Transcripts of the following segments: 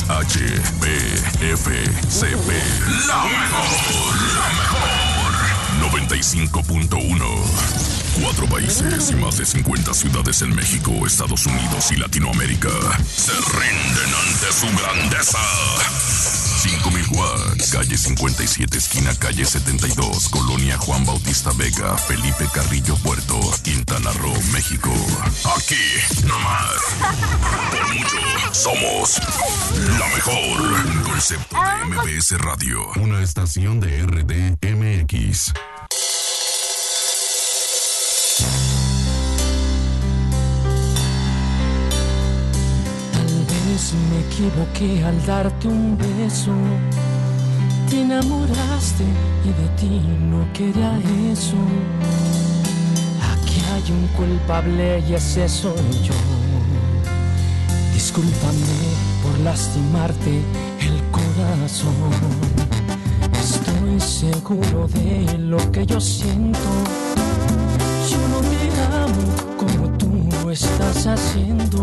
XHBFCP. La mejor. 95.1. 4 países y más de 50 ciudades en México, Estados Unidos y Latinoamérica se rinden ante su grandeza. 5000 watts, calle 57, esquina calle 72, Colonia Juan Bautista Vega, Felipe Carrillo Puerto, Quintana Roo, México. Aquí, nomás. Por mucho, somos la mejor. Un concepto de MBS Radio. Una estación de RDMX. Me equivoqué al darte un beso. Te enamoraste y de ti no quería eso. Aquí hay un culpable y ese soy yo. Discúlpame por lastimarte el corazón. Estoy seguro de lo que yo siento. Yo no te amo como tú lo estás haciendo.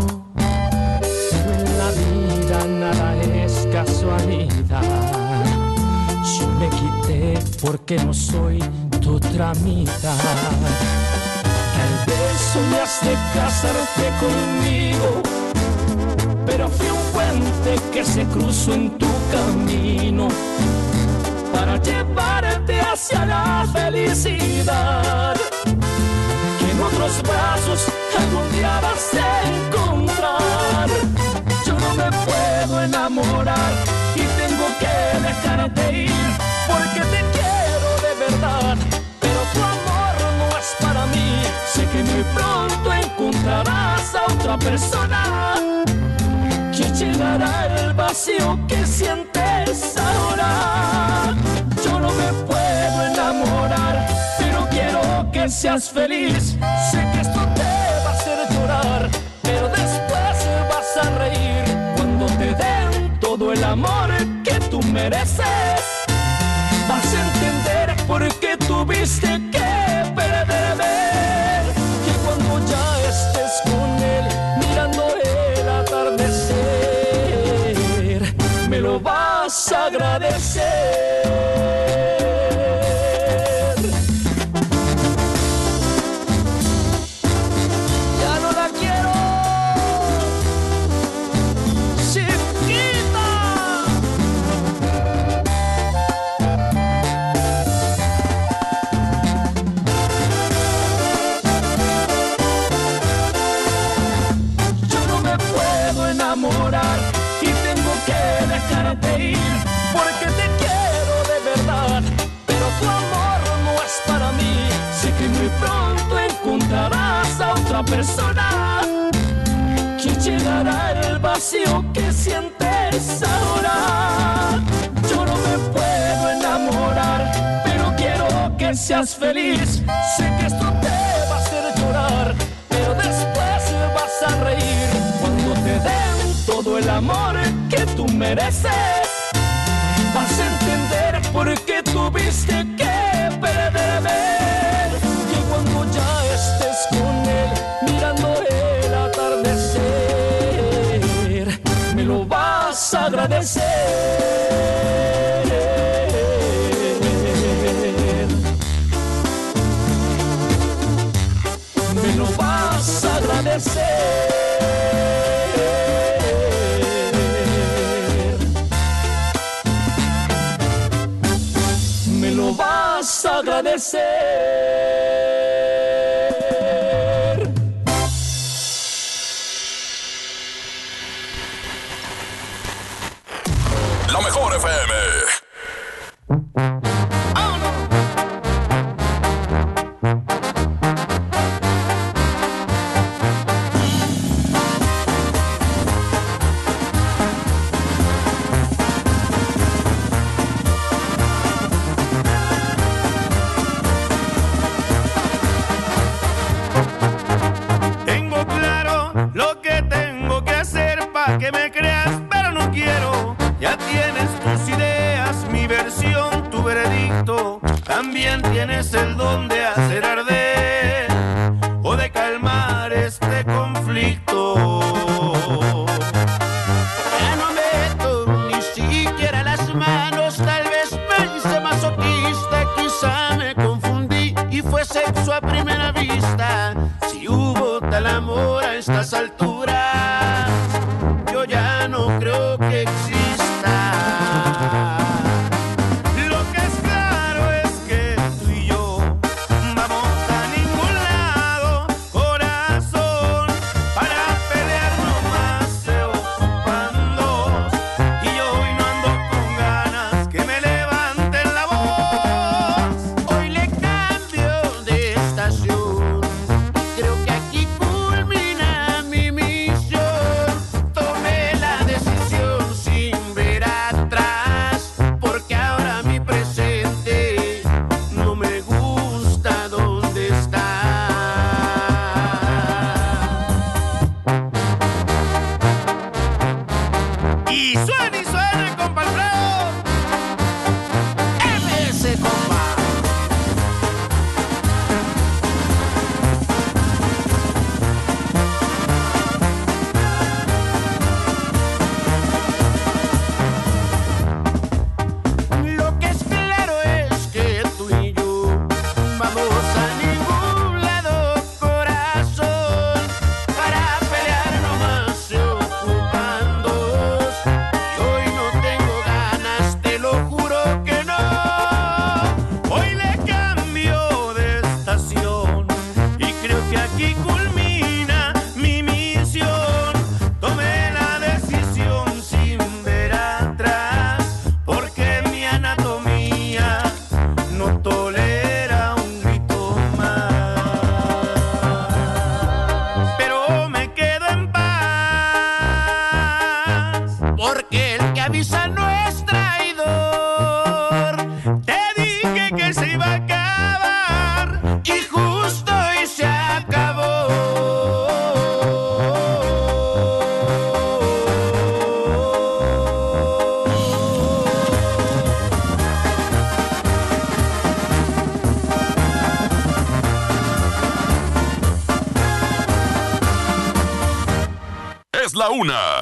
La vida nada es casualidad. Yo me quité porque no soy tu otra mitad. Tal vez soñaste casarte conmigo, pero fui un puente que se cruzó en tu camino para llevarte hacia la felicidad. Que en otros brazos algún día vas a encontrar. No me puedo enamorar y tengo que dejar de ir porque te quiero de verdad, pero tu amor no es para mí. Sé que muy pronto encontrarás a otra persona que llenará el vacío que sientes ahora. Yo no me puedo enamorar, pero quiero que seas feliz. Sé que esto te va a hacer llorar, pero después vas a reír cuando te den todo el amor que tú mereces. Vas a entender por qué tuviste que perderme. Que cuando ya estés con él mirando el atardecer, me lo vas a agradecer. Y tengo que dejarte ir porque te quiero de verdad, pero tu amor no es para mí. Sé que muy pronto encontrarás a otra persona que llenará el vacío que sientes ahora. Yo no me puedo enamorar, pero quiero que seas feliz. Sé que esto te va a hacer llorar, pero después vas a reír cuando te den todo el amor que tú mereces. Vas a entender por qué tuviste que perderme. Que cuando ya estés con él mirando el atardecer, me lo vas a agradecer. Me lo vas a agradecer. Vas a agradecer. La mejor FM. Que me creas, pero no quiero. Ya tienes tus ideas, mi versión, tu veredicto. También tienes el don de hacer arder o de calmar este conflicto. Ya no meto gusta. Si hubo tal amor a estas alturas, yo ya no creo que exista. Lo que es claro es que tú y yo vamos a ningún lado, corazón, para pelear nomás se ocupan dos. Y yo hoy no ando con ganas que me levanten la voz. Hoy le cambio de estación, creo que aquí culmina mi misión. Tomé la decisión sin ver atrás, porque ahora mi presente no me gusta dónde está. Y suene, compa Alfredo. MS, compa. Lo que es claro es que tú y yo vamos a ningún lado, corazón, para pelear nomás se ocupan dos. Y hoy no tengo ganas, te lo juro que no. Hoy le cambio de estación y creo que aquí culmina mi misión. Tomé la decisión sin ver atrás, porque mi anatomía no tolera un grito más. Pero me quedo en paz, porque el que avisa no es traidor. Te dije que se iba a acabar y justo hoy se acabó. Es la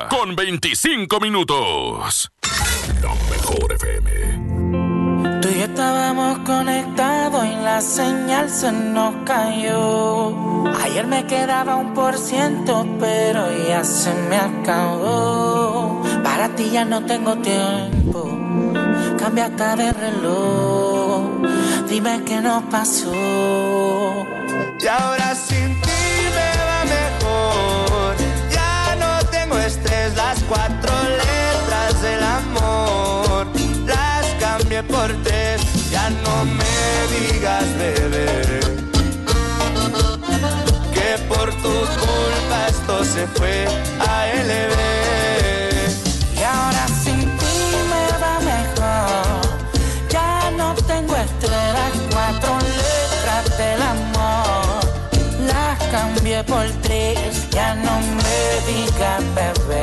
1:25. La mejor FM. Tú y yo estábamos conectados y la señal se nos cayó. Ayer me quedaba 1%, pero ya se me acabó. Para ti ya no tengo tiempo, cambiaste de reloj. Dime qué nos pasó. Y ahora sin ti me va mejor. Ya no tengo estrés, las 4 letras del amor las cambié por 3. Ya no me digas, bebé, que por tu culpa esto se fue a LB. Y ahora sin ti me va mejor. Ya no tengo estrés, las 4 letras del amor las cambié por 3. Ya no me digas, bebé,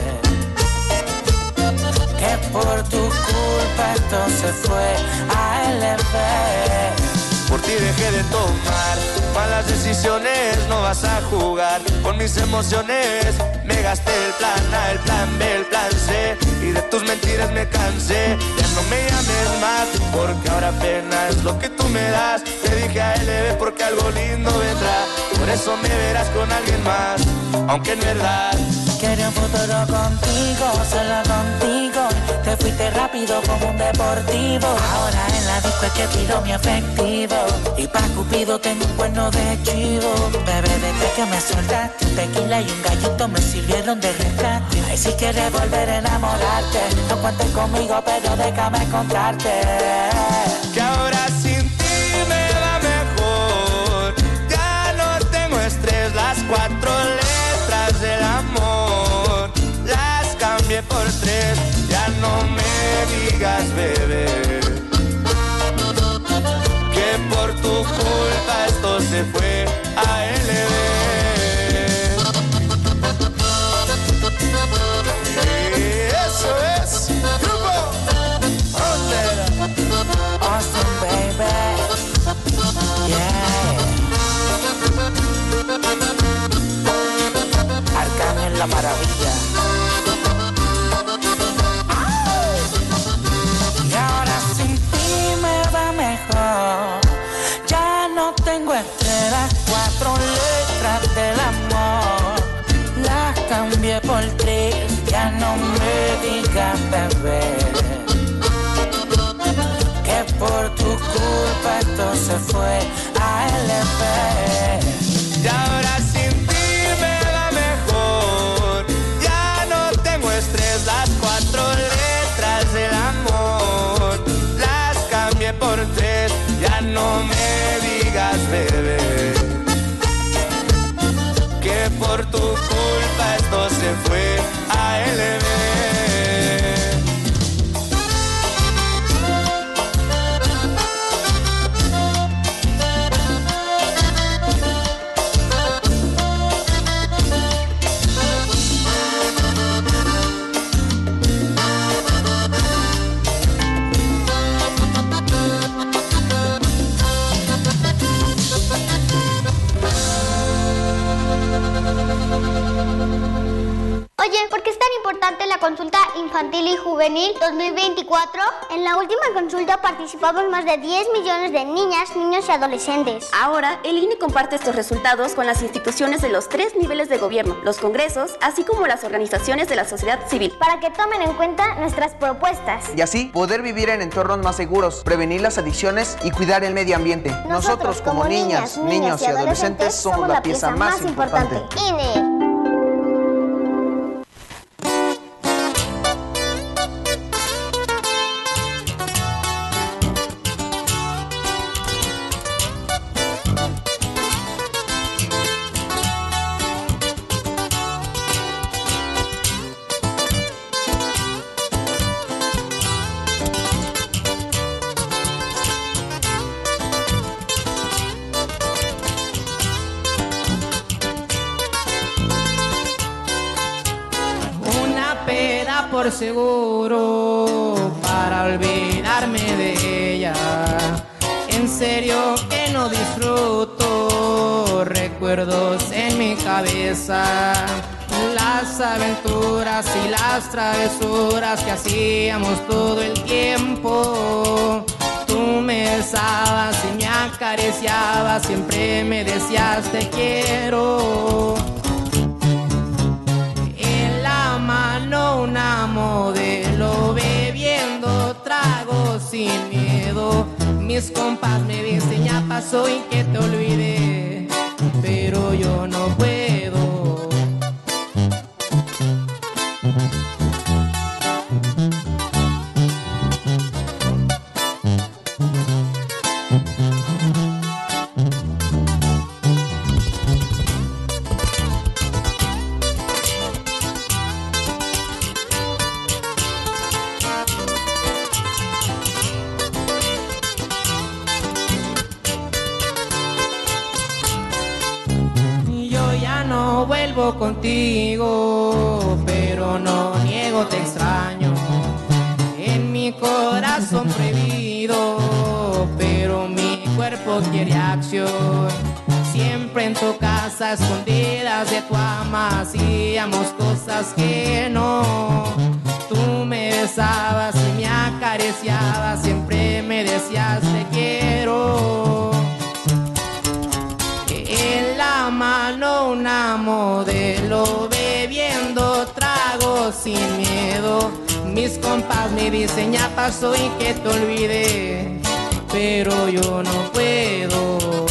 que por tu culpa esto se fue a LB. Por ti dejé de tomar malas decisiones, no vas a jugar con mis emociones. Me gasté el plan A, el plan B, el plan C, y de tus mentiras me cansé. Ya no me llames más, porque ahora apenas lo que tú me das. Te dije a LB porque algo lindo vendrá, por eso me verás con alguien más, aunque en verdad Quería un futuro contigo, solo contigo. Te fuiste rápido como un deportivo. Ahora en la disco es que pido mi efectivo, y pa' Cupido tengo un cuerno de chivo. Bebé, desde que me soltaste, un tequila y un gallito me sirvieron de rescate. Ay, si quieres volver a enamorarte, no cuentes conmigo, pero déjame contarte que ahora sin ti me va mejor. Ya no tengo estrés, las 4 letras del amor las cambié por 3. Ya no me digas, bebé, que por tu culpa esto se fue a LB. Eso es Grupo Frontera. Awesome, baby. Yeah. Arcángel la maravilla. Y ahora sin ti me va mejor. Ya no tengo estrellas, 4 bebé, que por tu culpa esto se fue a LP. Y ahora sin ti me va mejor, ya no tengo estrés, las 4 letras del amor las cambié por 3, ya no me digas bebé, que por tu culpa esto se fue a LB. Oye, ¿por qué es tan importante la consulta infantil y juvenil 2024? En la última consulta participamos más de 10 millones de niñas, niños y adolescentes. Ahora, el INE comparte estos resultados con las instituciones de los 3 niveles de gobierno, los congresos, así como las organizaciones de la sociedad civil, para que tomen en cuenta nuestras propuestas. Y así poder vivir en entornos más seguros, prevenir las adicciones y cuidar el medio ambiente. Nosotros como niñas, niños y adolescentes somos la pieza más importante. INE. Por seguro para olvidarme de ella. En serio que no disfruto recuerdos en mi cabeza, las aventuras y las travesuras que hacíamos todo el tiempo. Tú me besabas y me acariciabas, siempre me decías te quiero. Mano una modelo bebiendo trago sin miedo. Mis compas me dicen ya pasó y que te olvidé, pero yo no puedo. Contigo, pero no niego, te extraño. En mi corazón prohibido, pero mi cuerpo quiere acción. Siempre en tu casa, escondidas de tu ama, hacíamos cosas que no. Tú me besabas y me acariciabas, siempre me decías te quiero. En la mano una modelo bebiendo trago sin miedo. Mis compas me dicen ya pasó y que te olvidé, pero yo no puedo.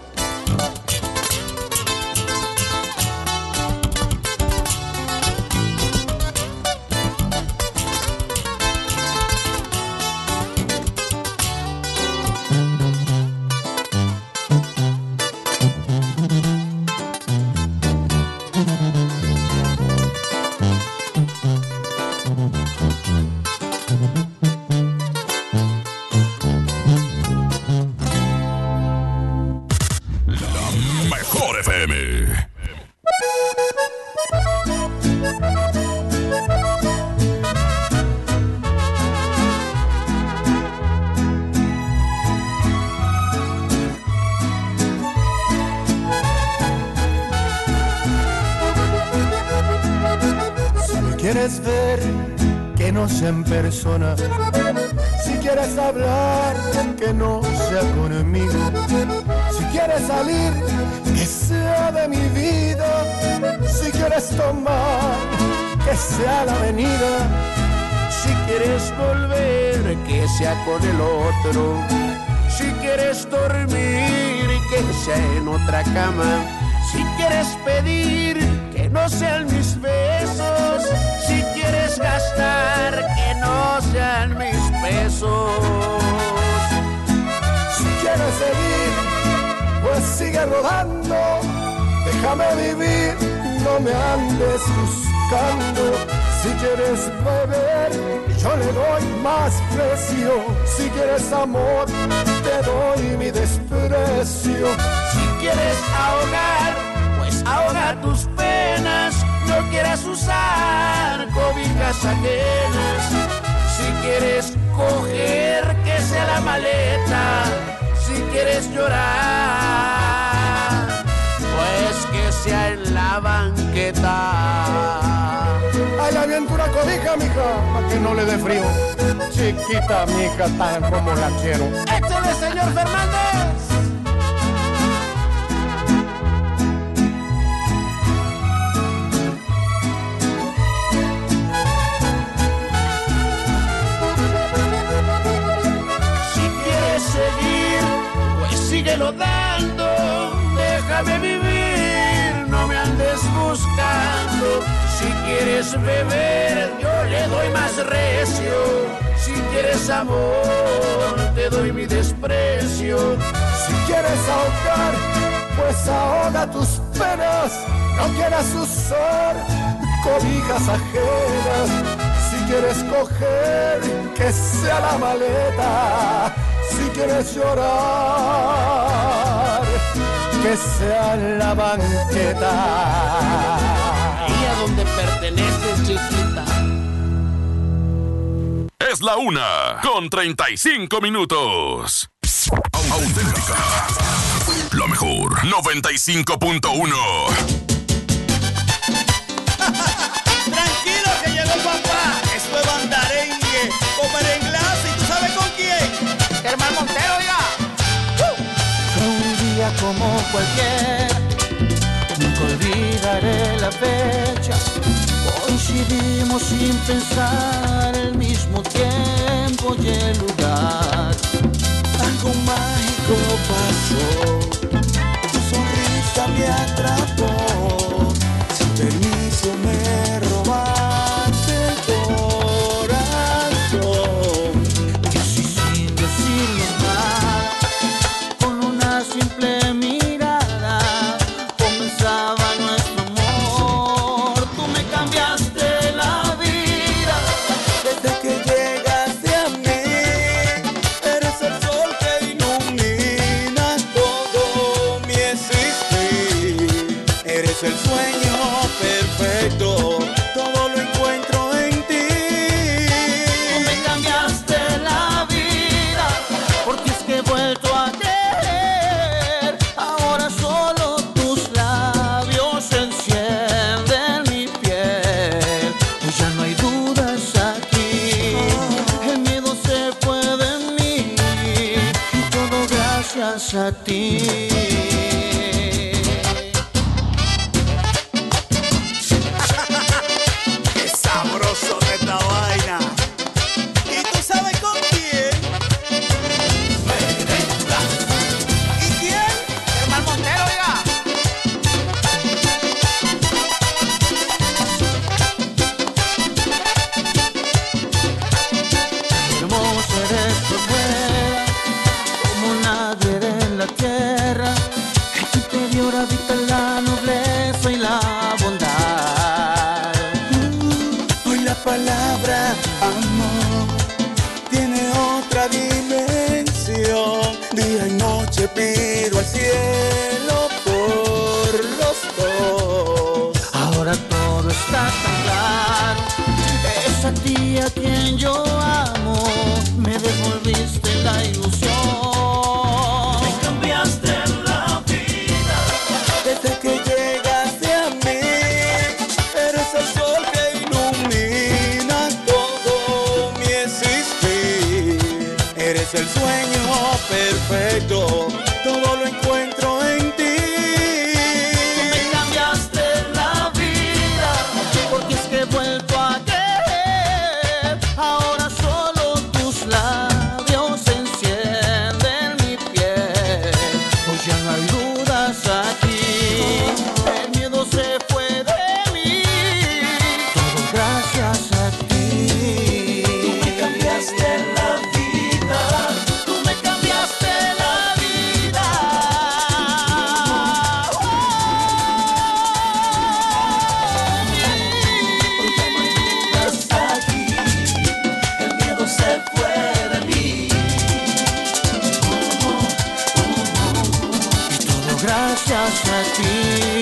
quieres ver, que no sea en persona. Si quieres hablar, que no sea conmigo. Si quieres salir, que sea de mi vida. Si quieres tomar, que sea la avenida. Si quieres volver, que sea con el otro. Si quieres dormir, que sea en otra cama. Si quieres pedir, que no sean mis besos. Si quieres gastar, que no sean mis pesos. Si quieres seguir, pues sigue rodando. Déjame vivir, no me andes buscando. Si quieres beber, yo le doy más precio. Si quieres amor, te doy mi desprecio. Si quieres ahogar, pues ahoga tus penas. No quieras usar cobijas ajenas. Si quieres coger, que sea la maleta. Si quieres llorar, pues que sea en la banqueta. Ay, avienta una cobija, mija, para que no le dé frío. Chiquita, mija, tan como la quiero. ¡Échale, señor Fernández! Si quieres seguir, pues síguelo dando. Déjame vivir, no me andes buscando. Si quieres beber, yo le doy más recio. Si quieres amor, te doy mi desprecio. Si quieres ahogar, pues ahoga tus penas. No quieras usar cobijas ajenas. Si quieres coger, que sea la maleta. Si quieres llorar, que sea la banqueta. ¿Y a dónde perteneces, chiquita? Es la 1:35. Auténtica. La mejor. 95.1. Tranquilo que llegó papá. Esto es bandarengue. Con merenglas y tú sabes con quién. Germán Montero, oiga. Fue un día como cualquiera, nunca olvidaré la fecha. Coincidimos sin pensar el mismo tiempo y el lugar. Algo mágico pasó. Tu sonrisa me atrapó. Sin permiso me robaste el corazón. Y así sin decirnos nada, con una simple mirada, comenzaba nuestro amor. Tú me cambiaste la vida. Desde que llegaste a mí, eres el sol que ilumina todo mi existir. Eres el sueño perfecto, todo lo encuentro en ti. Tú me cambiaste la vida, porque es que he vuelto a creer. Ahora solo tus labios encienden mi piel. Pues ya no hay dudas aquí, el miedo se fue de mí, y todo gracias a ti. Qué sabroso de esta vaina. ¿Y tú sabes con quién? ¿Y quién? Germán Montero, oiga. Hermoso eres por fuera, como nadie en la tierra. En tu interior habita la nobleza y la bondad. Hoy la palabra amor tiene otra dimensión. Día y noche pido al cielo por los dos. Ahora todo está tan claro, es a ti a quien yo amo. Me devolviste la ilusión. Me cambiaste la vida. Desde que llegaste a mí, eres el sol que ilumina todo mi existir. Eres el sueño perfecto, todo lo encuentro en ti. Tú me cambiaste la vida, porque es que he vuelto a creer. Ahora hacia ti.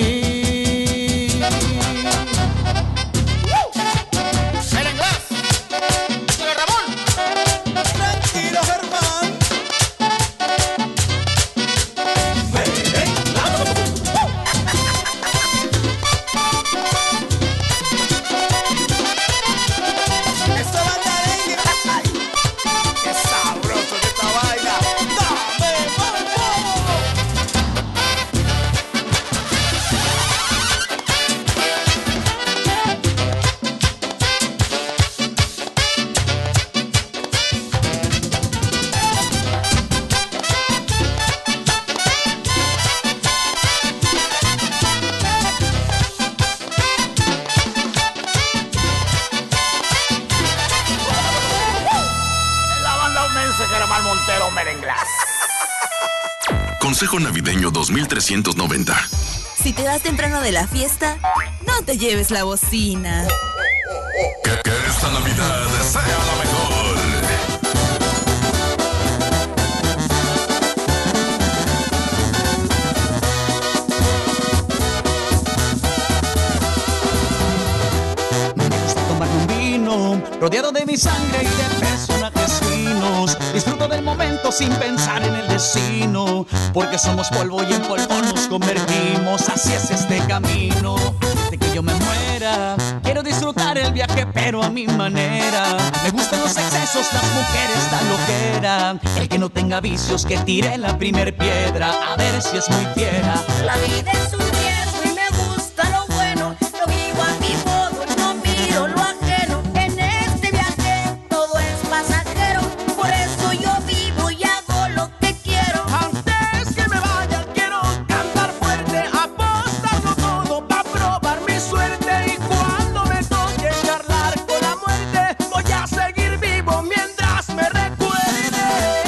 Merenglás, tranquilo Ramón, tranquilo Germán. Esta banda negra, ay, qué sabroso que esta vaina. Dame mambo. La banda Omense, Germán Montero, Merenglás. Consejo Navideño 2390. Si te vas temprano de la fiesta, no te lleves la bocina. Que esta Navidad sea la mejor. Me gusta tomarme un vino, rodeado de mi sangre y de personajes finos. Disfruto del momento sin pensar en el destino, porque somos polvo y en polvo nos convertimos. Así es este camino. De que yo me muera, quiero disfrutar el viaje pero a mi manera. Me gustan los excesos, las mujeres, la loquera. El que no tenga vicios que tire la primer piedra, a ver si es muy fiera. La vida es un riesgo y me gusta lo bueno. Lo vivo a mi modo y no miro lo ajeno. En este viaje todo es pasajero. Por eso yo vivo y hago lo que quiero. Antes que me vaya quiero cantar fuerte, apostarlo todo pa' probar mi suerte. Y cuando me toque charlar con la muerte, voy a seguir vivo mientras me recuerde.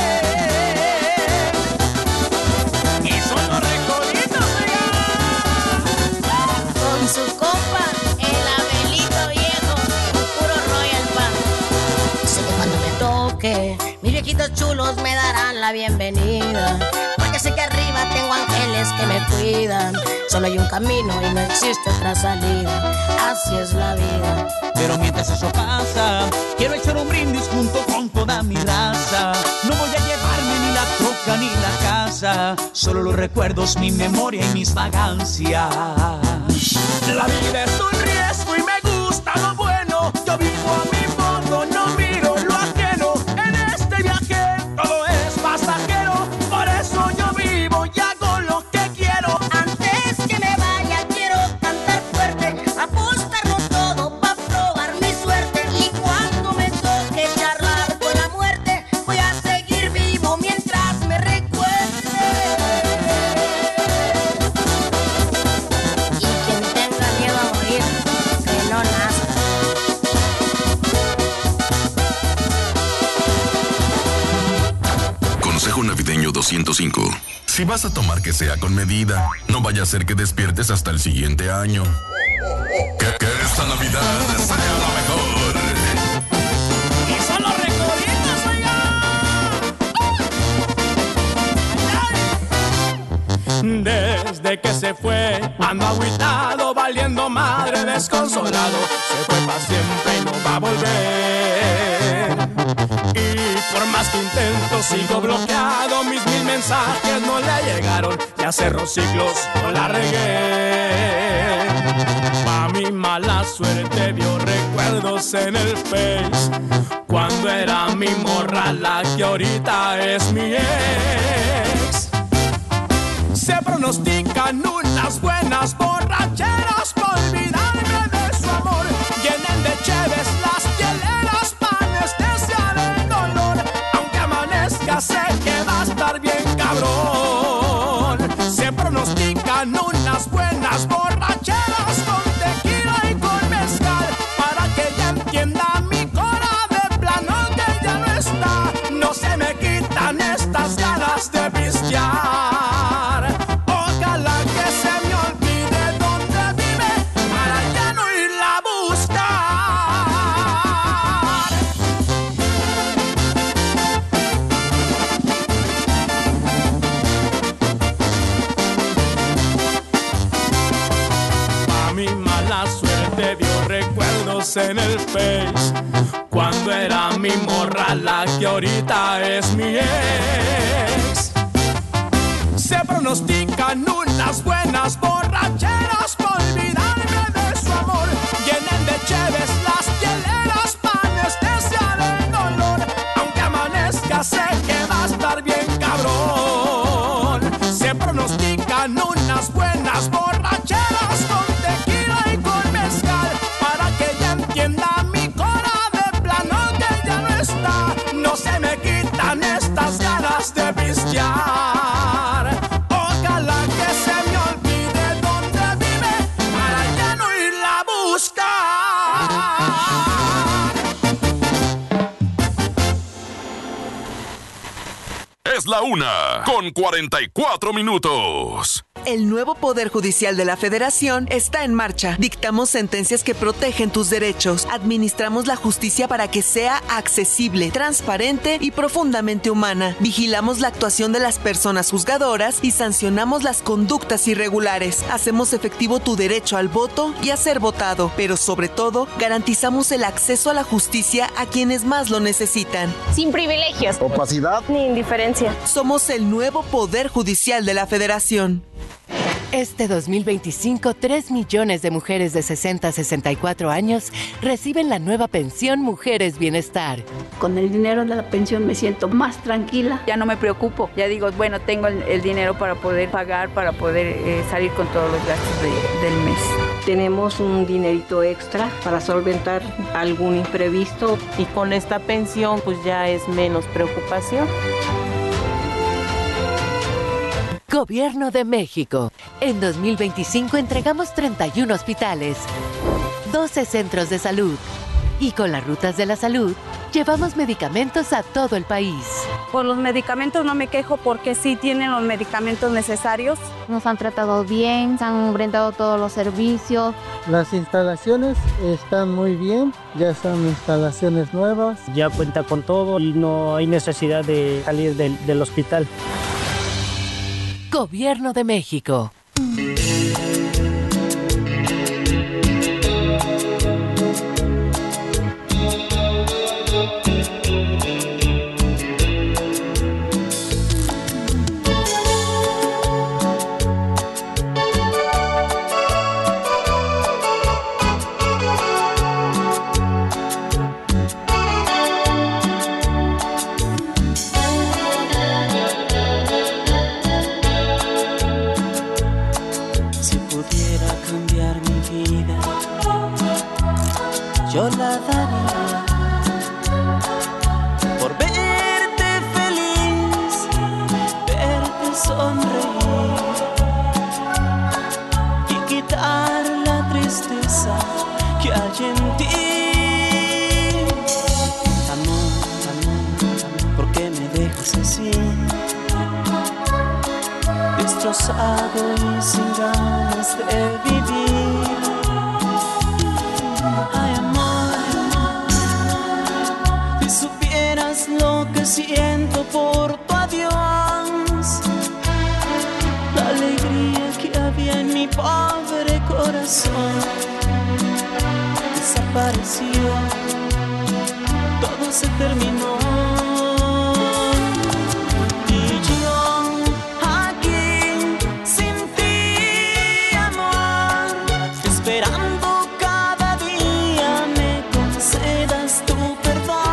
Y son los recoditos Con su compa, el Abelito viejo, un puro Royal Pan. Sé que cuando me toque, mis viejitos chulos me darán la bienvenida. Porque sé que arriba tengo ángeles que me cuidan. Solo hay un camino y no existe otra salida. Así es la vida. Pero mientras eso pasa, quiero echar un brindis junto con toda mi raza. No voy a llevarme ni la troca ni la casa, solo los recuerdos, mi memoria y mis vagancias. La vida es un riesgo y me gusta lo bueno. Yo vivo a mi modo, no miro lo ajeno. En este viaje todo es pasajero. Por eso yo vivo y hago lo que quiero. Antes que me vaya quiero cantar fuerte, apostarlo todo pa' probar mi suerte. Y cuando me toque charlar con la muerte, voy a seguir vivo mientras me recuerde. Y quien tenga miedo a morir, que no nazca. Consejo Navideño 205. Si vas a tomar, que sea con medida. No vaya a ser que despiertes hasta el siguiente año. Que esta Navidad sea la mejor. Y son los recoditos, oigan. Desde que se fue, ando agüitado, valiendo madre, desconsolado. Se fue pa' siempre y no va a volver. Y por más que intento, sigo bloqueado. Mis 1000 mensajes no le llegaron. Ya cerró ciclos, no la regué. Pa' mi mala suerte vio recuerdos en el Face, cuando era mi morra la que ahorita es mi ex. Se pronostican unas buenas borracheras pa' olvidarme de su amor. Llenen de cheves las hieleras pa' anestesia del dolor. Aunque amanezca sé que va a estar bien cabrón. Se pronostican unas buenas borracheras con tequila y con mezcal, para que ella entienda mi cora de plano que ya no está. No se me quitan estas ganas de pistear. Ojalá que se me olvide dónde vive, para allá fotos en el Face, cuando era mi morra la que ahorita es mi ex. Se pronostican unas buenas borracheras por olvidarme de su amor. Llenen de cheves las hieleras para anestesiar el dolor. Aunque amanezca sé que va a estar bien cabrón. Se pronostican unas buenas borracheras con tequila y con mezcal, para que ella entienda mi cora de plano que ya no está. No se me quitan estas ganas de pistear. Ojalá que se me olvide dónde vive para ya no irla a buscar. Es la 1:44. El nuevo Poder Judicial de la Federación está en marcha. Dictamos sentencias que protegen tus derechos. Administramos la justicia para que sea accesible, transparente y profundamente humana. Vigilamos la actuación de las personas juzgadoras y sancionamos las conductas irregulares. Hacemos efectivo tu derecho al voto y a ser votado. Pero sobre todo, garantizamos el acceso a la justicia a quienes más lo necesitan. Sin privilegios, opacidad ni indiferencia. Somos el nuevo Poder Judicial de la Federación. Este 2025, 3 millones de mujeres de 60 a 64 años reciben la nueva pensión Mujeres Bienestar. Con el dinero de la pensión me siento más tranquila. Ya no me preocupo. Ya digo, bueno, tengo el dinero para poder pagar, para poder salir con todos los gastos del mes. Tenemos un dinerito extra para solventar algún imprevisto. Y con esta pensión, pues ya es menos preocupación. Gobierno de México. En 2025 entregamos 31 hospitales, 12 centros de salud. Y con las rutas de la salud, llevamos medicamentos a todo el país. Por los medicamentos no me quejo porque sí tienen los medicamentos necesarios. Nos han tratado bien, se han brindado todos los servicios. Las instalaciones están muy bien, ya son instalaciones nuevas. Ya cuenta con todo y no hay necesidad de salir del hospital. Gobierno de México. Yo la daría por verte feliz, verte sonreír y quitar la tristeza que hay en ti. Amor, amor, ¿por qué me dejas así? Destrozado y sin ganas de vivir. Ay, lo que siento por tu adiós, la alegría que había en mi pobre corazón desapareció, todo se terminó. Y yo aquí sin ti, amor, esperando cada día me concedas tu perdón.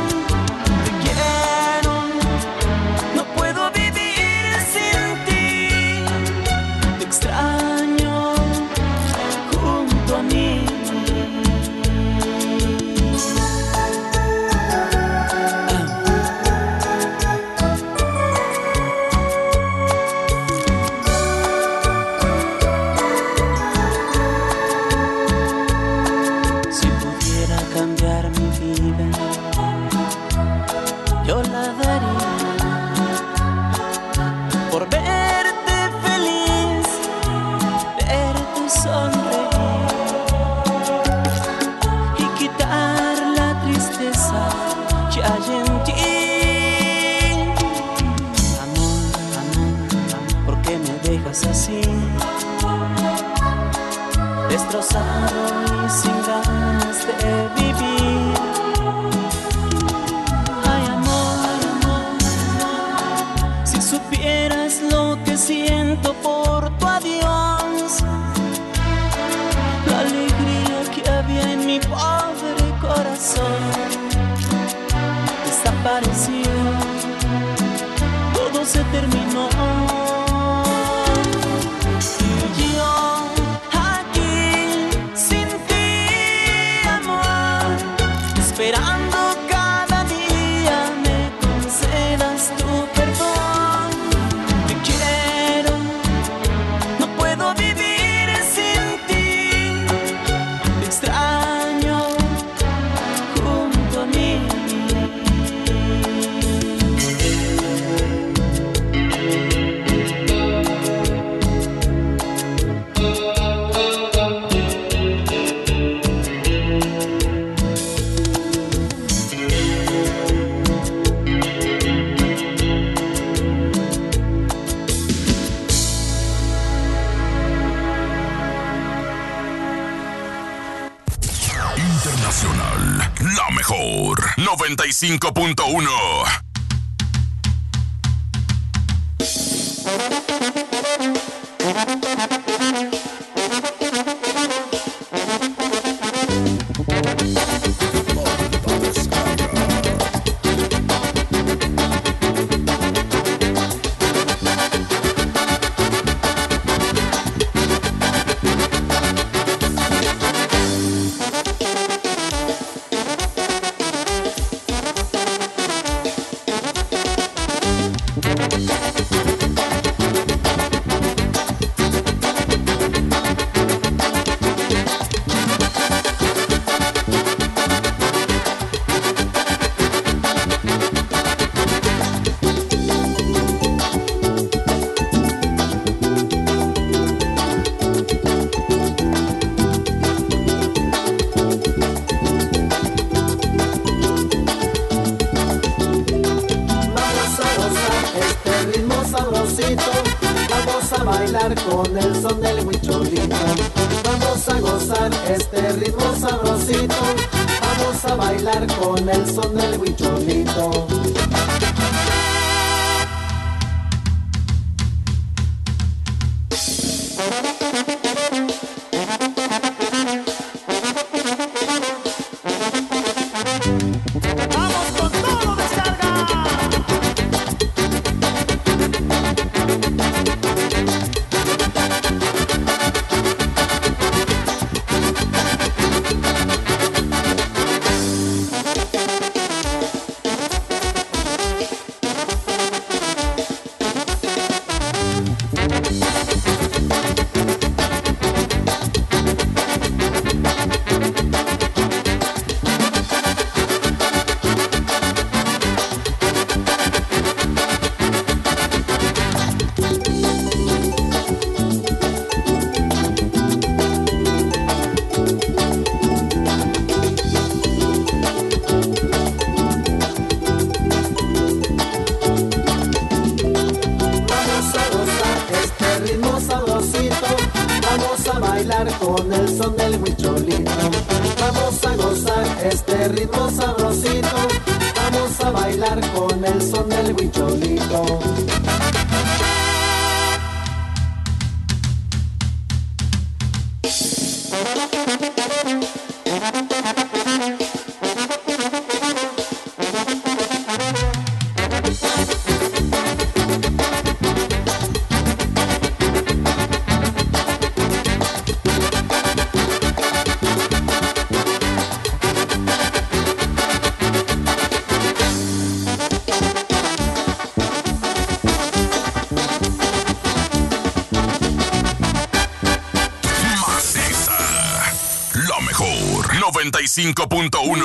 Así, destrozado y sin ganas de mejor 95.1. Con el son del huicholito, vamos a gozar este ritmo sabrosito, vamos a bailar con el son del huicholito. Con el son del huicholito, vamos a gozar este ritmo sabrosito, vamos a bailar con el son del huicholito. Maciza, la mejor 95.1.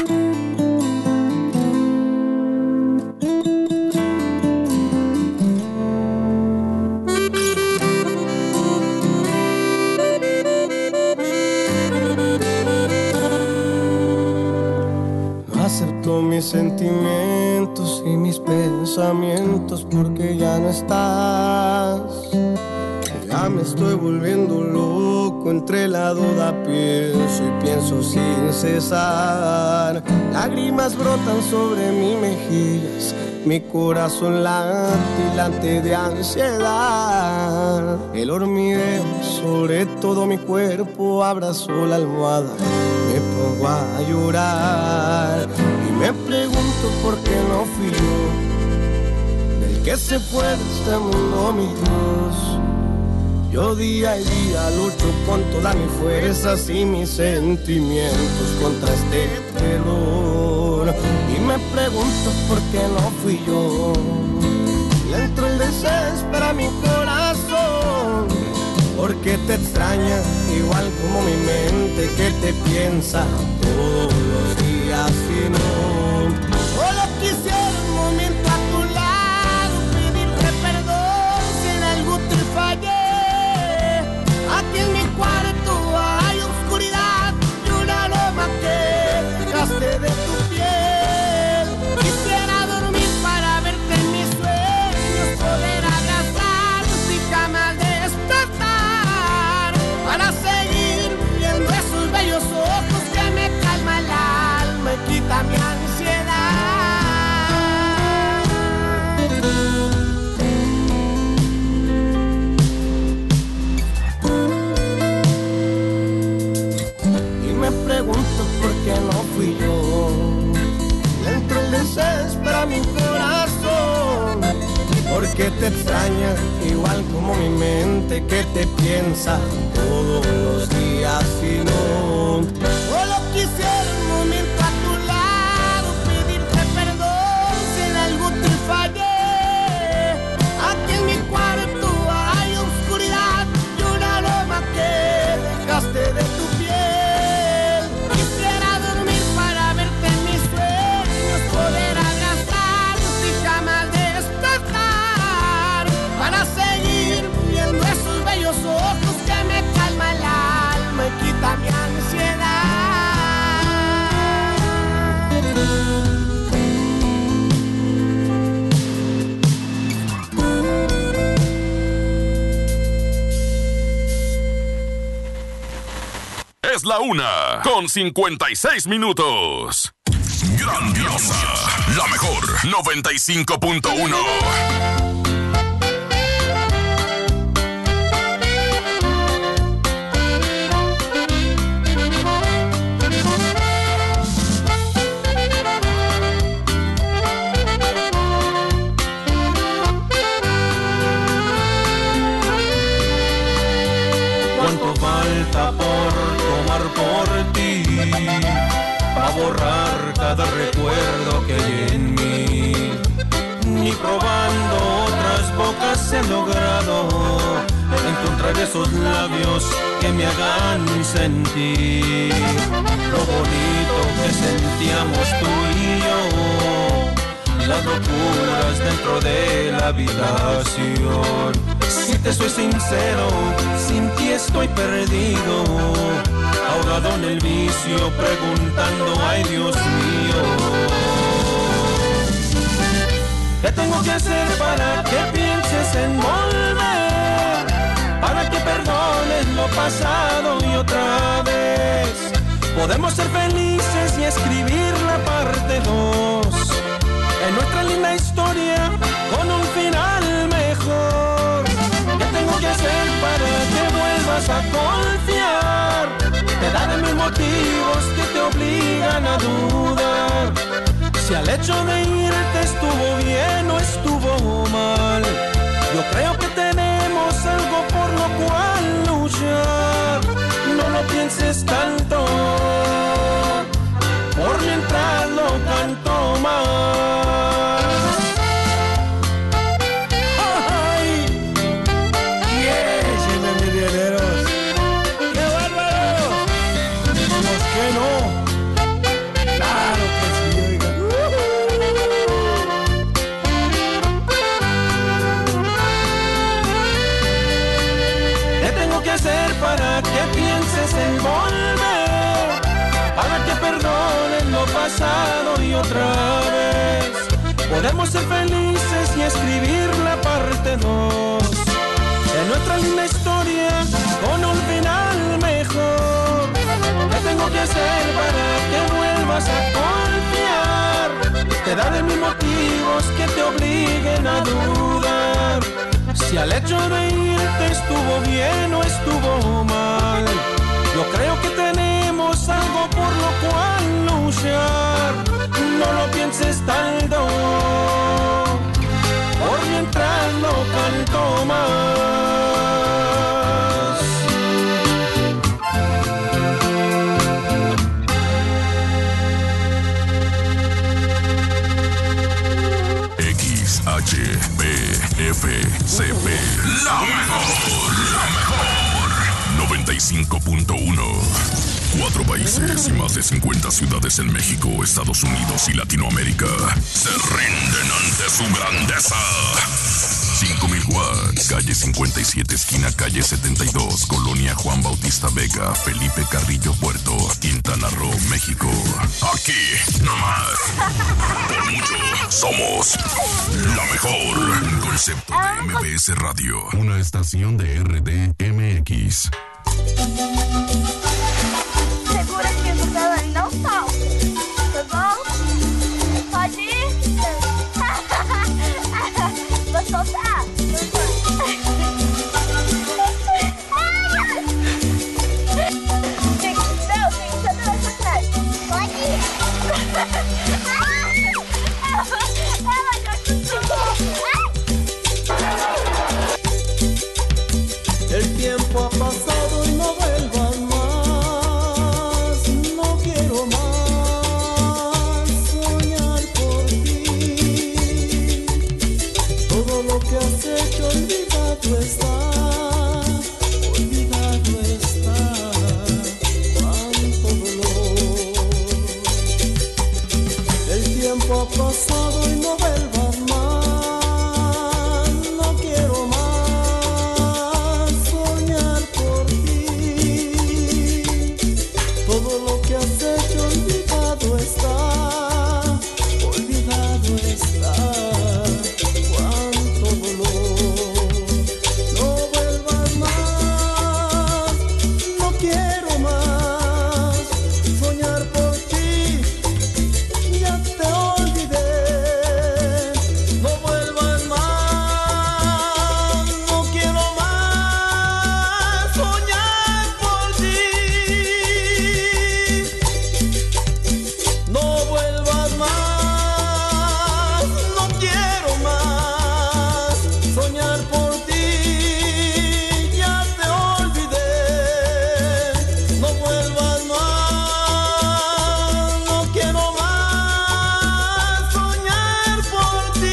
Acepto mis sentimientos y mis pensamientos porque ya no estás. Ya me estoy volviendo loco, entre la duda pienso y pienso sin cesar. Lágrimas brotan sobre mis mejillas, mi corazón latilante de ansiedad. El hormigueo sobre todo mi cuerpo, abrazo la almohada, me pongo a llorar. Y me pregunto por qué no fui yo del que se fue de este mundo, mi Dios. Yo día y día lucho con todas mis fuerzas y mis sentimientos contra este terror. Y me pregunto por qué no fui yo. Y entró el desespero a mi corazón, porque te extraña igual como mi mente que te piensa todos los días y no. Solo quisiera un momento a tu lado, pedirte perdón si en algo te fallé. Aquí en mi cuarto hay oscuridad y una loma que dejaste de tu piel. Quisiera dormir para verte en mis sueños, poder abrazarte y jamás despertar, para seguir viendo esos bellos ojos que me calman el alma y quitan mi palpita mi corazón, porque te extraña igual como mi mente que te piensa todos los días y no. Solo quisiera un momento a tu lado, pedirte perdón si en algo te fallé. Aquí en mi cuarto hay oscuridad y un aroma que dejaste de tu piel. Quisiera dormir para verte en mis sueños, poder abrazarnos y jamás despertar, para seguir viendo esos bellos ojos que me calman el alma y quitan mi ansiedad. Es la 1:56. Grandiosa, la mejor 95.1. ¿Cuánto falta por tomar por ti? A borrar cada recuerdo que hay en mí. Ni probando otras bocas he logrado encontrar esos labios que me hagan sentir lo bonito que sentíamos tú y yo, las locuras dentro de la habitación. Si te soy sincero, sin ti estoy perdido, ahogado en el vicio, preguntando, ay Dios mío, ¿qué tengo que hacer para que pienses en volver? Para que perdones lo pasado y otra vez podemos ser felices y escribir la parte 2 en nuestra linda historia con un final mejor. ¿Qué tengo que hacer para que vuelvas a confiar? Te daré mil motivos que te obligan a dudar. Si al hecho de irte estuvo bien o estuvo mal, yo creo que tenemos algo por lo cual luchar. No lo pienses tanto, por mientras lo canto más. Para que pienses en volver, para que perdones lo pasado y otra vez podemos ser felices y escribir la parte 2 de nuestra linda historia con un final mejor. ¿Qué tengo que hacer para que vuelvas a confiar? Te daré mis motivos que te obliguen a dudar. Si al hecho de irte estuvo bien o estuvo mal, yo creo que tenemos algo por lo cual luchar. No lo pienses tanto, por mientras lo canto más. XHBFCP, la mejor 95.1. 4 países y más de 50 ciudades en México, Estados Unidos y Latinoamérica se rinden ante su grandeza. 5000 watts, calle 57, esquina calle 72, Colonia Juan Bautista Vega, Felipe Carrillo Puerto, Quintana Roo, México. Aquí, nomás. Por mucho, somos la mejor. Un concepto de MBS Radio. Una estación de RDMX. Segura que o celular não salta, tá bom? Pode ir? Vou soltar. Tem que celular pra trás. Pode ir. ha pasado y no vuelvas más. No quiero más soñar por ti. Todo lo que has hecho olvidado está, olvidado está. Cuánto dolor. No vuelvas más, no quiero más soñar por ti. Ya te olvidé. No vuelvas más, no quiero más soñar por ti. No vuelvas más, no quiero más soñar por ti. Ya te olvidé. No vuelvas más, no quiero más soñar por ti.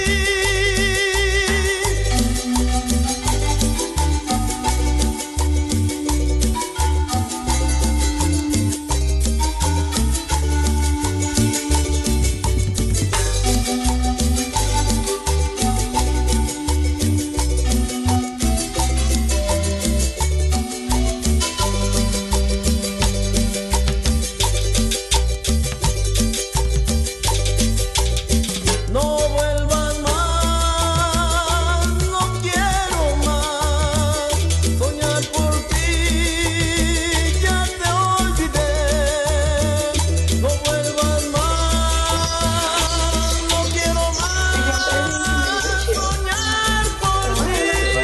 No vuelvas más, no quiero más soñar por ti. Ya te olvidé. No vuelvas más, no quiero más soñar por ti.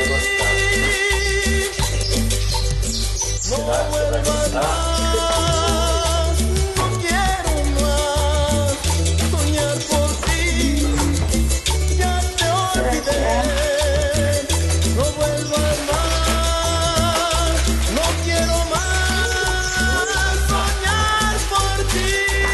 No vuelvas más, no quiero más soñar por ti. Ya te olvidé. No vuelvas más, no quiero más soñar por ti.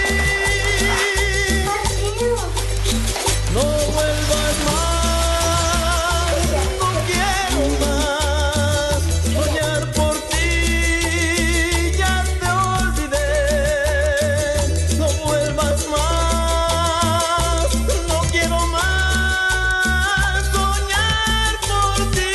No vuelvas más, no quiero más soñar por ti. Ya te olvidé. No vuelvas más, no quiero más soñar por ti.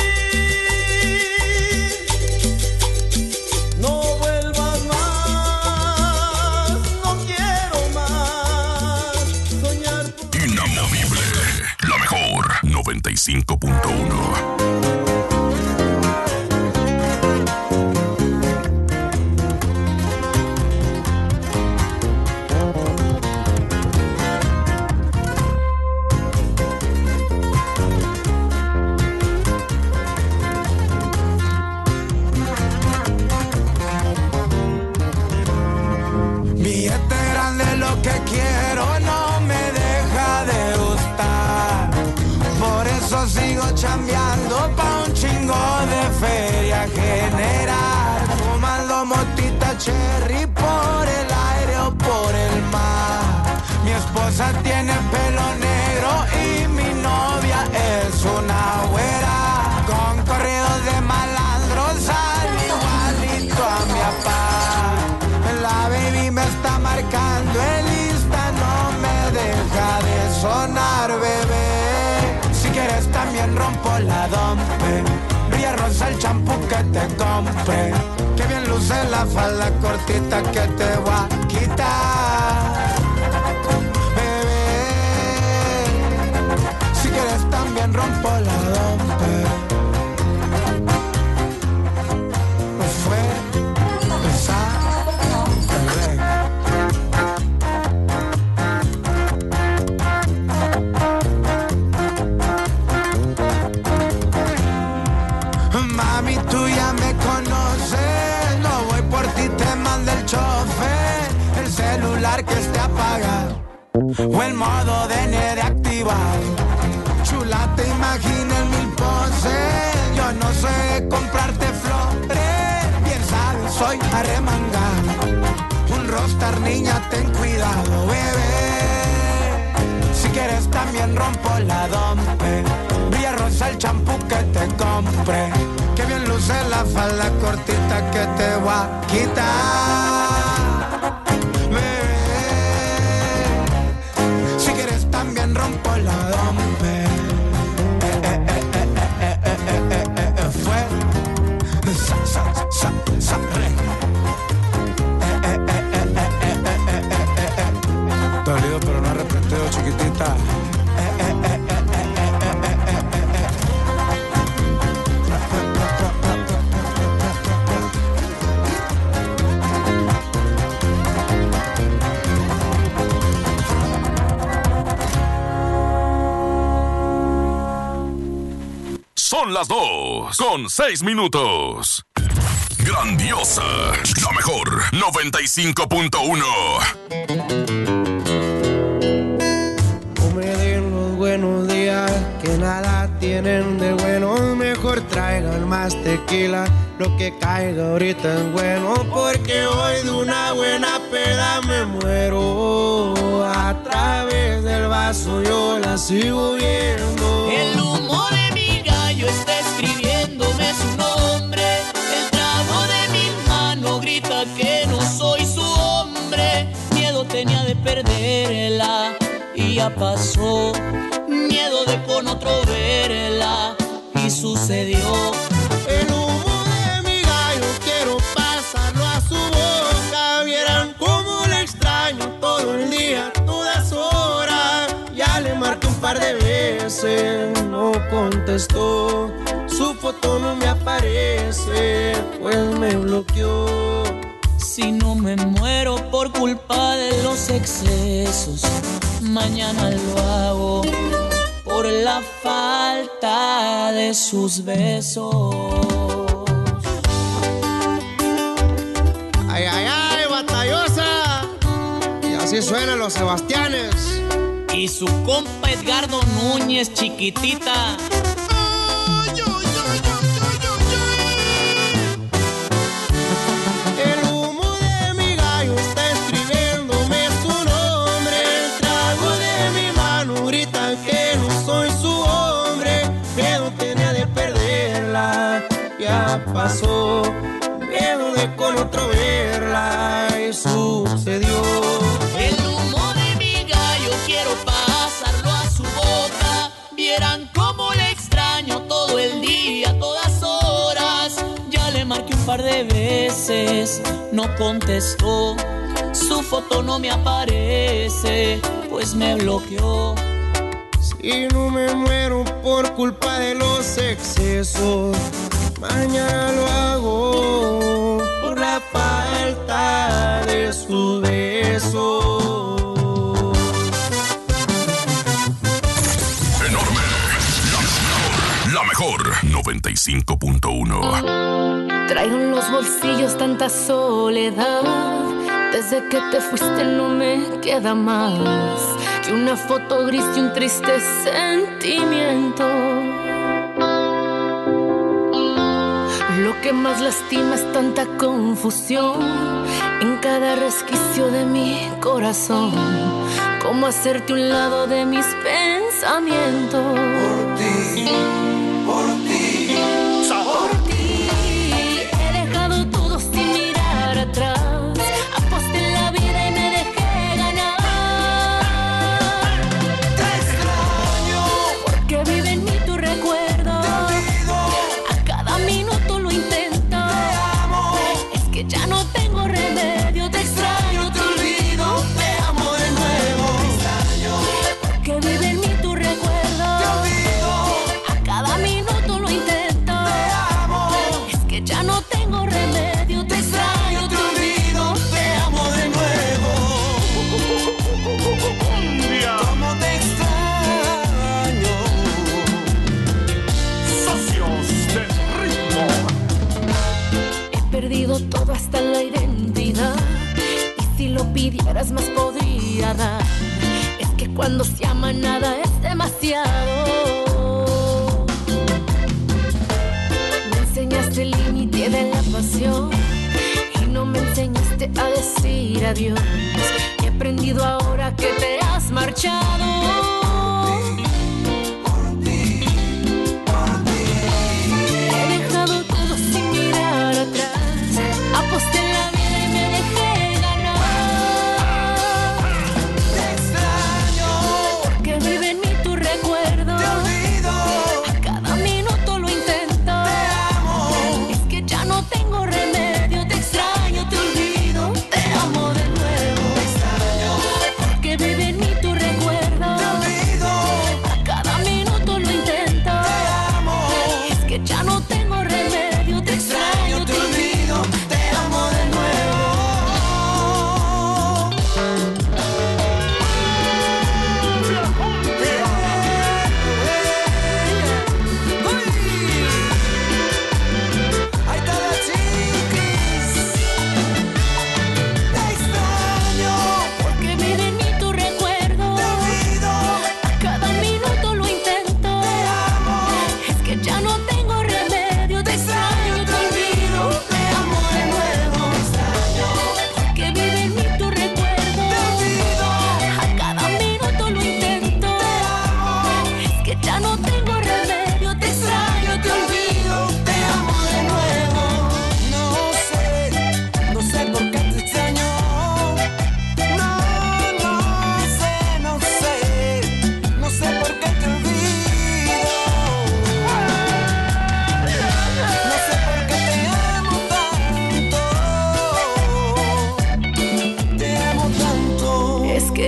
No vuelvas más, no quiero más soñar por ti. Inamovible, la mejor 95.1. Billete grande lo que quiero, no me deja de gustar. Por eso sigo chambeando pa' un chingo de feria general. Fumando motita cherry por el aire o por el mar. Mi esposa tiene pelo negro y mi novia es una güera. Con corridos de malandros al igualito a mi papá. La baby me está marcando el Insta, no me deja de sonar, bebé. Si quieres también rompo la dompe. Brilla rosa el champú que te compre. Que bien luce la falda cortita que te voy a quitar, bebé. Si quieres también rompo la dompe. Fue esa. Mami, tú ya me conoces. No voy por ti, te manda el chofer. El celular que esté apagado o el modo de ND activado. Chula, te imagino en mil poses. Yo no sé comprarte flores. Bien sabes, soy arremangado. Un rockstar, niña, ten cuidado, bebé. Si quieres también rompo la dompe. Brilla rosa el champú que te compre. Que bien luce la falda cortita que te voy a quitar, bebé. Si quieres contigo, chiquitita. Son las 2:06. Grandiosa, la mejor 95.1. No me den los buenos días, que nada tienen de bueno. Mejor traigan más tequila, lo que caiga ahorita es bueno. Porque hoy de una buena peda me muero. A través del vaso yo la sigo viendo. El humo de mi gallo está escribiéndome su nombre. El trago de mi mano grita que no soy su hombre. Miedo tenía de perderla y ya pasó. Miedo de con otro verla y sucedió. El humo de mi gallo quiero pasarlo a su boca. Vieran cómo la extraño todo el día, todas horas. Ya le marqué un par de veces, no contestó. Su foto no me aparece, pues me bloqueó. Si no me muero por culpa de los excesos, mañana lo hago por la falta de sus besos. Ay, ay, ay, batallosa. Y así suenan los Sebastianes. Y su compa Edgardo Núñez, chiquitita. El humo de mi gallo está escribiéndome su nombre. El trago de mi mano grita que no soy su hombre. Miedo tenía de perderla, ya pasó. Miedo de con otro verla y sucedió. El humo de mi gallo quiero pasarlo a su boca. Vieran cómo le extraño todo el día, todas horas. Ya le marqué un par de veces, no contestó. Su foto no me aparece, pues me bloqueó. Si no me muero por culpa de los excesos, mañana lo hago por la falta de su beso. Enorme, la mejor 95.1. Traigo en los bolsillos tanta soledad. Desde que te fuiste no me queda más que una foto gris y un triste sentimiento. Lo que más lastima es tanta confusión en cada resquicio de mi corazón. Cómo hacerte un lado de mis pensamientos. Por ti, por ti, por ti. He dejado todo sin mirar atrás. Aposté en la vida y me dejé ganar. Te extraño, porque vive en mí tu recuerdo. Te olvido, a cada minuto lo intento. Te amo, es que ya no tengo remedio. Te extraño, te olvido, te amo de nuevo. Te extraño, porque vive en mí tu recuerdo. Te olvido, a cada minuto lo intento. Te amo, es que ya no tengo remedio. Te extraño, te olvido, te amo de nuevo. ¿Cómo te extraño? Socios del ritmo. He perdido todo hasta la identidad. Y si lo pidieras más podría dar. Es que cuando se ama nada es demasiado. Me enseñaste el límite de la pasión y no me enseñaste a decir adiós. Y he aprendido ahora que te has marchado. He dejado todo sin mirar atrás. Aposté en la vida y me dejé ganar. Te extraño, porque vive en mí tu recuerdo. Te olvido, a cada minuto lo intento. Te amo, es que ya no tengo remedio. Te extraño, te olvido, te amo de nuevo. Te extraño, porque vive en mí tu recuerdo.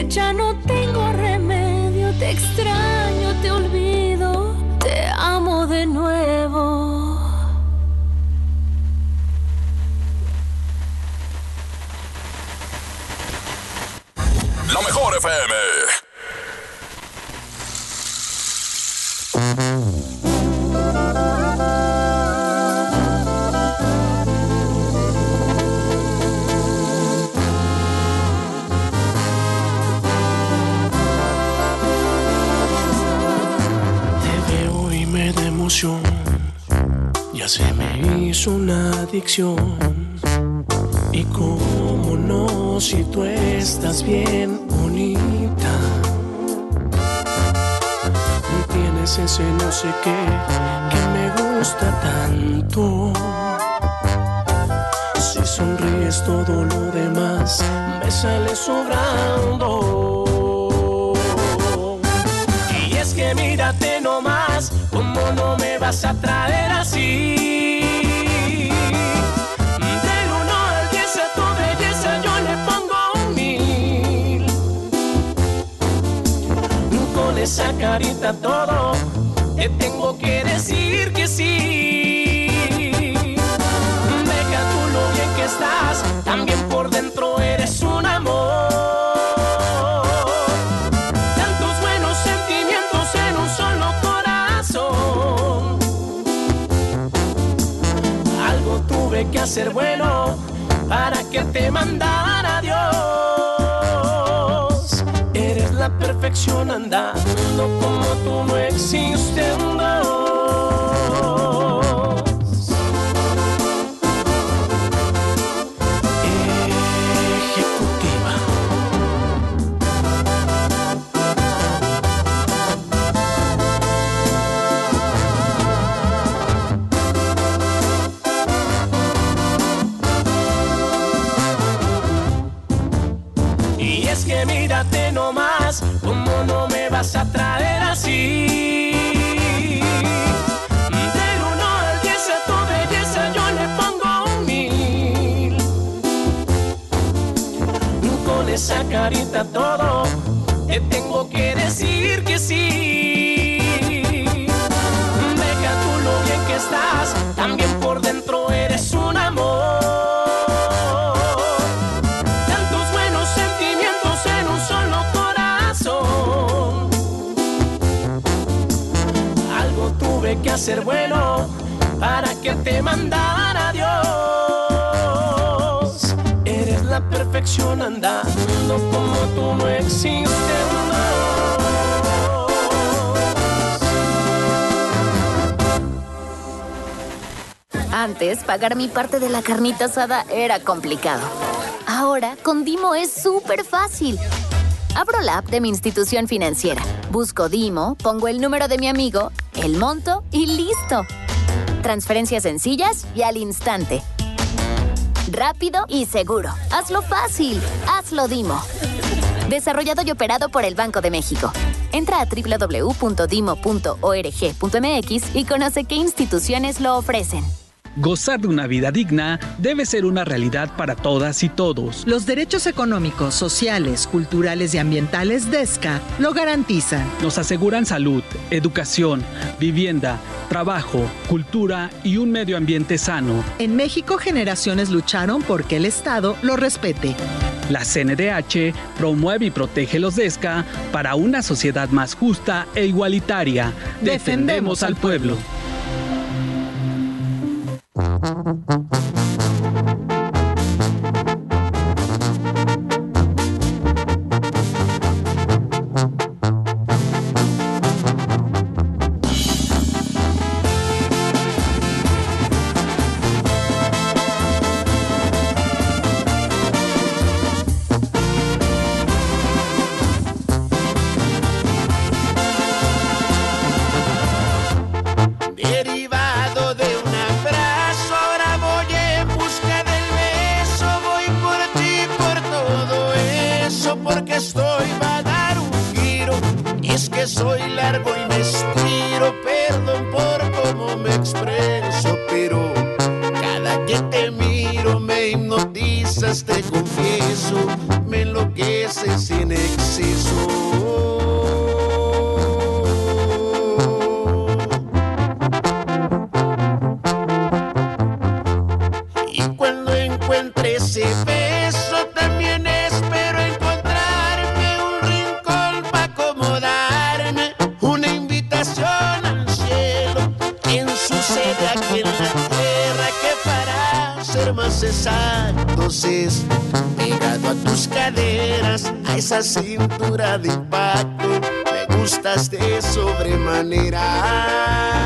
ya no tengo remedio. Te extraño, te olvido, te amo de nuevo. La Mejor FM. Ya se me hizo una adicción. Y cómo no, si tú estás bien bonita. Tienes ese no sé qué que me gusta tanto. Si sonríes todo lo demás me sale sobrando. Y es que mírate nomás, cómo no me vas a traer así. Del 1 al 10 a tu belleza yo le pongo un 1000. Con esa carita todo te tengo que decir que sí. Deja tú lo bien que estás, también por dentro eres un amor. Tantos buenos sentimientos en un solo corazón. Algo tuve que hacer bueno para que te mandara Dios. Eres la perfección andando, como tú no existen dos. Ejecutiva. Y es que mírate nomás, cómo no me vas a traer así. Del 1 al 10 a tu belleza yo le pongo un 1000. Con esa carita todo te tengo que decir que sí. Deja tú lo bien que estás, también por dentro eres un amor. Tantos buenos sentimientos en un solo corazón. Algo tuve que hacer bueno para que te mandara Dios. Eres la perfección andando, como tú no existen dos. Antes, pagar mi parte de la carnita asada era complicado. Ahora, con Dimo es súper fácil. Abro la app de mi institución financiera, busco Dimo, pongo el número de mi amigo, el monto y ¡listo! Transferencias sencillas y al instante. Rápido y seguro. Hazlo fácil. Hazlo Dimo. Desarrollado y operado por el Banco de México. Entra a www.dimo.org.mx y conoce qué instituciones lo ofrecen. Gozar de una vida digna debe ser una realidad para todas y todos. Los derechos económicos, sociales, culturales y ambientales de ESCA lo garantizan. Nos aseguran salud, educación, vivienda, trabajo, cultura y un medio ambiente sano. En México, generaciones lucharon porque el Estado lo respete. La CNDH promueve y protege los DESCA para una sociedad más justa e igualitaria. Defendemos al pueblo. Derivado de un abrazo, ahora voy en busca del beso. Voy por ti, por todo eso, porque estoy va a dar un giro. Y es que soy largo y me estiro, perdón por cómo me expreso, pero cada que te miro me hipnotizas, te confieso, me enloqueces sin exceso. pasos exactos es pegado a tus caderas, a esa cintura de impacto. Me gustas de sobremanera.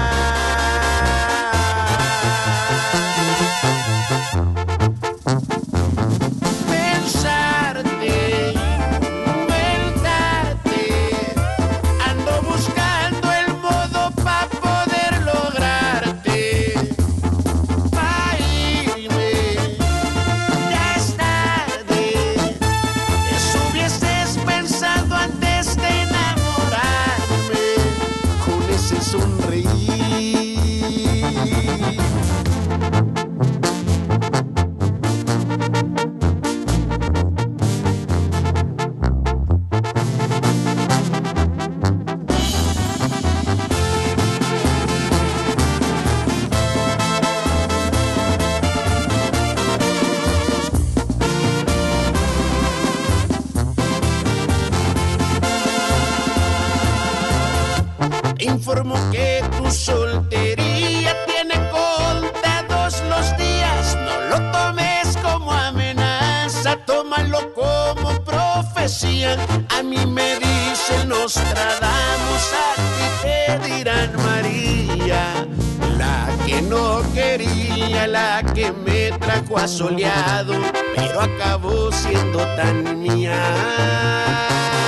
Informo que tu soltería tiene contados los días. No lo tomes como amenaza, tómalo como profecía. A mí me dicen Nostradamus, a ti te dirán María. La que no quería, la que me trajo asoleado, pero acabó siendo tan mía.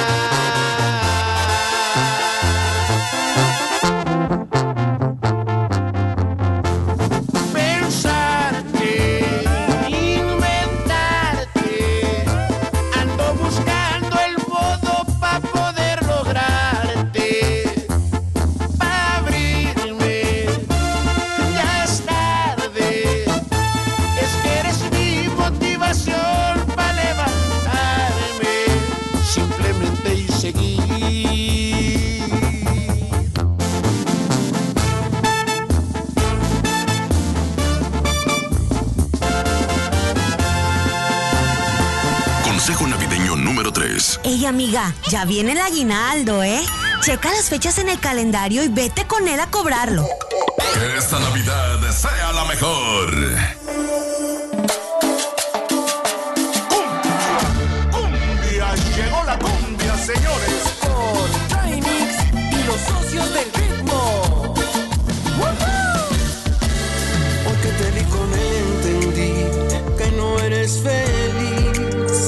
Consejo navideño número 3. Ey, amiga, ya viene el aguinaldo, ¿eh? Checa las fechas en el calendario y vete con él a cobrarlo. Que esta Navidad sea la mejor. ¡Cumbia! Llegó la cumbia, señores. Con Trimix y los socios del ritmo. Porque te vi con él, entendí que no eres feliz.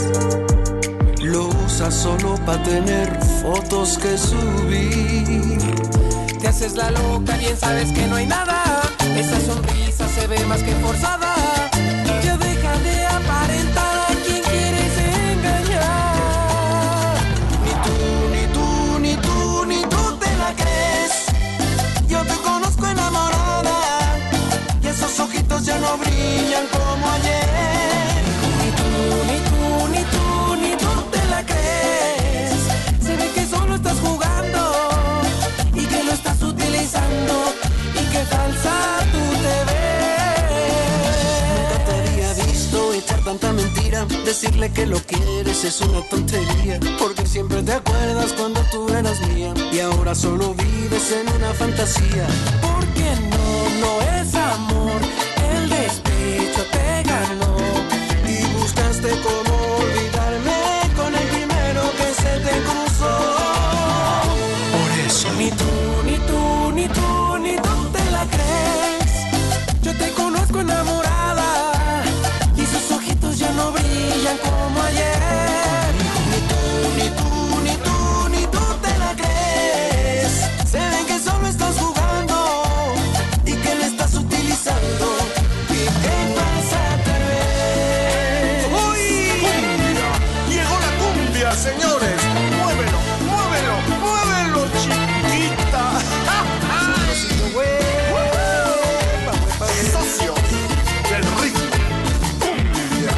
Lo usas solo para tener fotos que subir. Te haces la loca, bien sabes que no hay nada. Esa sonrisa se ve más que forzada. Ya deja de aparentar, a quien quieres engañar. Ni tú, ni tú, ni tú, ni tú te la crees. Yo te conozco enamorada y esos ojitos ya no brillan como ayer. Ni tú, ni tú, ni tú, ni tú te la crees. Se ve que solo estás jugando y que lo estás utilizando y que falsa tú te ves. Nunca te había visto echar tanta mentira. Decirle que lo quieres es una tontería, porque siempre te acuerdas cuando tú eras mía y ahora solo vives en una fantasía. Porque no es amor, el despecho te ganó y buscaste cómo olvidarme con el primero que se te cruzó. Por eso ni tú, ni tú, ni tú, ni tú te la crees. Yo te conozco enamorada y sus ojitos ya no brillan como ayer. Ni tú, ni tú, ni tú, ni tú te la crees. Se ven que solo estás jugando y que le estás utilizando. ¿Y qué pasa tal vez? ¡Uy! ¡Cumbia! Llegó la cumbia, señores. Muévelo, muévelo, muévelo, chiquita. Socio del ritmo. Cumbia.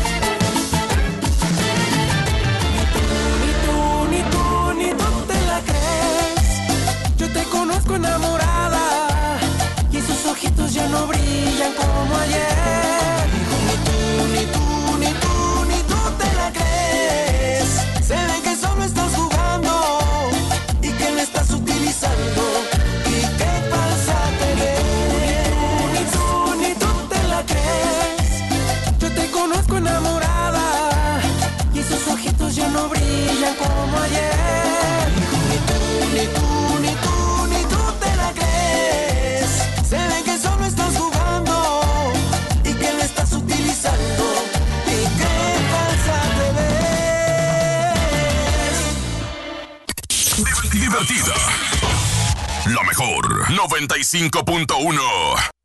Ni tú, ni tú, ni tú te la crees. Yo te conozco enamorada y sus ojitos ya no brillan como ayer. Ni tú, ni tú, ni tú, ni tú te la crees. Se ven que solo estás jugando y que le estás utilizando. ¿Y qué pasa, te ves? Ni tú, ni tú te la crees. divertida. La mejor 95.1.